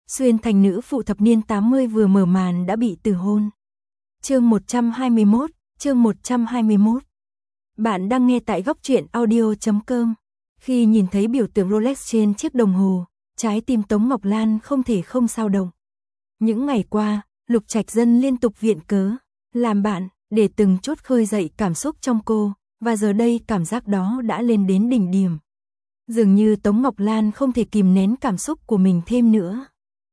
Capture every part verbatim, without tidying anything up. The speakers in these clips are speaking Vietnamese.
Xuyên thành nữ phụ thập niên tám mươi vừa mở màn đã bị từ hôn. Chương một trăm hai mươi mốt, chương một trăm hai mươi mốt. Bạn đang nghe tại góc truyện audio chấm com. Khi nhìn thấy biểu tượng Rolex trên chiếc đồng hồ, trái tim Tống Ngọc Lan không thể không dao động. Những ngày qua, Lục Trạch Dân liên tục viện cớ, làm bạn, để từng chốt khơi dậy cảm xúc trong cô, và giờ đây cảm giác đó đã lên đến đỉnh điểm. Dường như Tống Ngọc Lan không thể kìm nén cảm xúc của mình thêm nữa.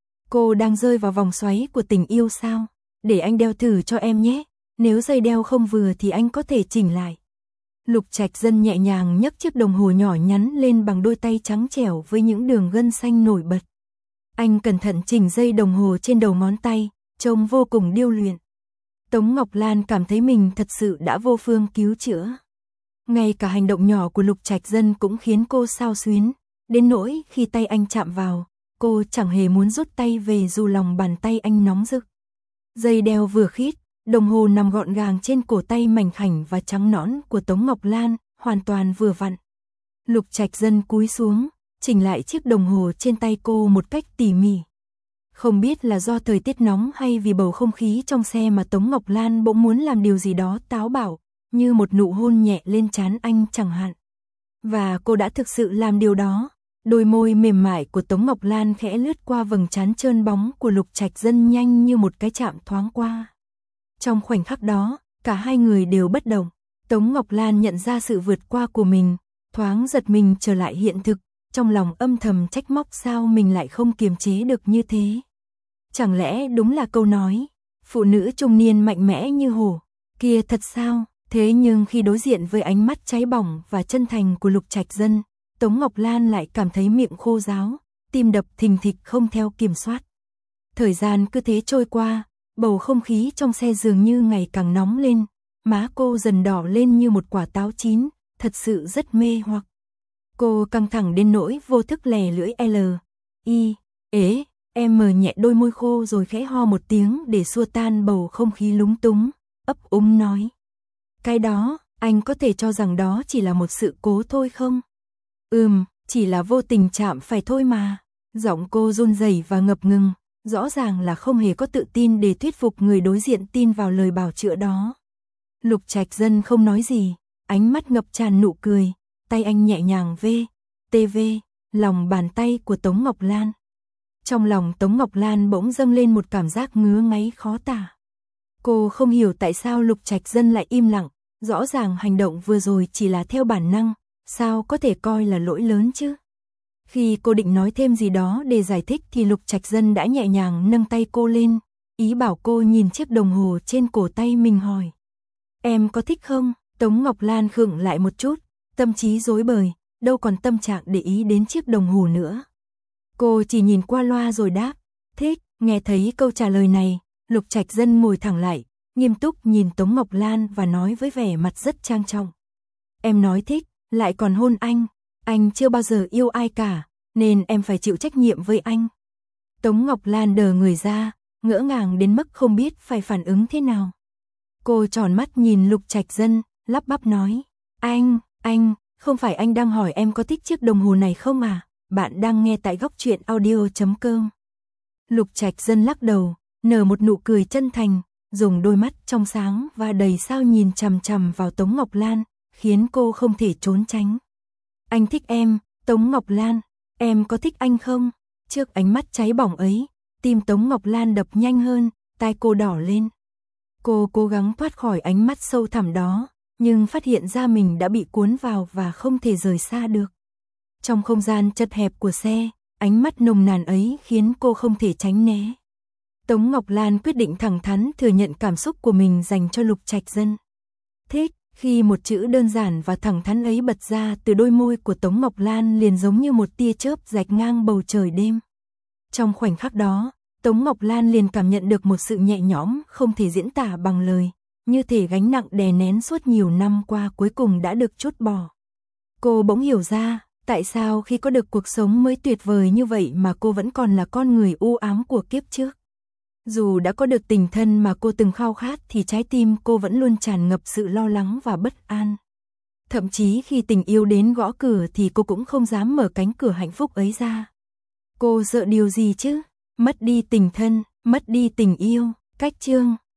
Cô đang rơi vào vòng xoáy của tình yêu sao? Để anh đeo thử cho em nhé, nếu dây đeo không vừa thì anh có thể chỉnh lại. Lục Trạch Dân nhẹ nhàng nhấc chiếc đồng hồ nhỏ nhắn lên bằng đôi tay trắng trẻo với những đường gân xanh nổi bật. Anh cẩn thận chỉnh dây đồng hồ trên đầu ngón tay, trông vô cùng điêu luyện. Tống Ngọc Lan cảm thấy mình thật sự đã vô phương cứu chữa. Ngay cả hành động nhỏ của Lục Trạch Dân cũng khiến cô xao xuyến, đến nỗi khi tay anh chạm vào, cô chẳng hề muốn rút tay về dù lòng bàn tay anh nóng rực. Dây đeo vừa khít, đồng hồ nằm gọn gàng trên cổ tay mảnh khảnh và trắng nõn của Tống Ngọc Lan, hoàn toàn vừa vặn. Lục Trạch Dân cúi xuống, chỉnh lại chiếc đồng hồ trên tay cô một cách tỉ mỉ. Không biết là do thời tiết nóng hay vì bầu không khí trong xe mà Tống Ngọc Lan bỗng muốn làm điều gì đó táo bạo, như một nụ hôn nhẹ lên trán anh chẳng hạn. Và cô đã thực sự làm điều đó. Đôi môi mềm mại của Tống Ngọc Lan khẽ lướt qua vầng trán trơn bóng của Lục Trạch Dân nhanh như một cái chạm thoáng qua. Trong khoảnh khắc đó, cả hai người đều bất động. Tống Ngọc Lan nhận ra sự vượt qua của mình, thoáng giật mình trở lại hiện thực, trong lòng âm thầm trách móc sao mình lại không kiềm chế được như thế. Chẳng lẽ đúng là câu nói, phụ nữ trung niên mạnh mẽ như hổ, kia thật sao? Thế nhưng khi đối diện với ánh mắt cháy bỏng và chân thành của Lục Trạch Dân, Tống Ngọc Lan lại cảm thấy miệng khô ráo, tim đập thình thịch không theo kiểm soát. Thời gian cứ thế trôi qua, bầu không khí trong xe dường như ngày càng nóng lên, má cô dần đỏ lên như một quả táo chín, thật sự rất mê hoặc. Cô căng thẳng đến nỗi vô thức lè lưỡi L, I, ế, em mờ nhẹ đôi môi khô rồi khẽ ho một tiếng để xua tan bầu không khí lúng túng, ấp úng nói. Cái đó, anh có thể cho rằng đó chỉ là một sự cố thôi không? Ừm, chỉ là vô tình chạm phải thôi mà. Giọng cô run rẩy và ngập ngừng, rõ ràng là không hề có tự tin để thuyết phục người đối diện tin vào lời bào chữa đó. Lục Trạch Dân không nói gì, ánh mắt ngập tràn nụ cười, tay anh nhẹ nhàng vê, tê vê, lòng bàn tay của Tống Ngọc Lan. Trong lòng Tống Ngọc Lan bỗng dâng lên một cảm giác ngứa ngáy khó tả. Cô không hiểu tại sao Lục Trạch Dân lại im lặng, rõ ràng hành động vừa rồi chỉ là theo bản năng, sao có thể coi là lỗi lớn chứ? Khi cô định nói thêm gì đó để giải thích thì Lục Trạch Dân đã nhẹ nhàng nâng tay cô lên, ý bảo cô nhìn chiếc đồng hồ trên cổ tay mình hỏi. Em có thích không? Tống Ngọc Lan khựng lại một chút, tâm trí rối bời, đâu còn tâm trạng để ý đến chiếc đồng hồ nữa. Cô chỉ nhìn qua loa rồi đáp, thích. Nghe thấy câu trả lời này, Lục Trạch Dân ngồi thẳng lại, nghiêm túc nhìn Tống Ngọc Lan và nói với vẻ mặt rất trang trọng. Em nói thích, lại còn hôn anh, anh chưa bao giờ yêu ai cả, nên em phải chịu trách nhiệm với anh. Tống Ngọc Lan đờ người ra, ngỡ ngàng đến mức không biết phải phản ứng thế nào. Cô tròn mắt nhìn Lục Trạch Dân, lắp bắp nói, anh, anh, không phải anh đang hỏi em có thích chiếc đồng hồ này không à? Bạn đang nghe tại góc truyện audio chấm com. Lục Trạch Dân lắc đầu, nở một nụ cười chân thành, dùng đôi mắt trong sáng và đầy sao nhìn chằm chằm vào Tống Ngọc Lan, khiến cô không thể trốn tránh. Anh thích em, Tống Ngọc Lan, em có thích anh không? Trước ánh mắt cháy bỏng ấy, tim Tống Ngọc Lan đập nhanh hơn, tai cô đỏ lên. Cô cố gắng thoát khỏi ánh mắt sâu thẳm đó, nhưng phát hiện ra mình đã bị cuốn vào và không thể rời xa được. Trong không gian chật hẹp của xe, ánh mắt nồng nàn ấy khiến cô không thể tránh né. Tống Ngọc Lan quyết định thẳng thắn thừa nhận cảm xúc của mình dành cho Lục Trạch Dân. Thích, khi một chữ đơn giản và thẳng thắn ấy bật ra từ đôi môi của Tống Ngọc Lan liền giống như một tia chớp rạch ngang bầu trời đêm. Trong khoảnh khắc đó, Tống Ngọc Lan liền cảm nhận được một sự nhẹ nhõm không thể diễn tả bằng lời, như thể gánh nặng đè nén suốt nhiều năm qua cuối cùng đã được trút bỏ. Cô bỗng hiểu ra, tại sao khi có được cuộc sống mới tuyệt vời như vậy mà cô vẫn còn là con người u ám của kiếp trước. Dù đã có được tình thân mà cô từng khao khát thì trái tim cô vẫn luôn tràn ngập sự lo lắng và bất an. Thậm chí khi tình yêu đến gõ cửa thì cô cũng không dám mở cánh cửa hạnh phúc ấy ra. Cô sợ điều gì chứ? mất đi tình thân, mất đi tình yêu, cách chương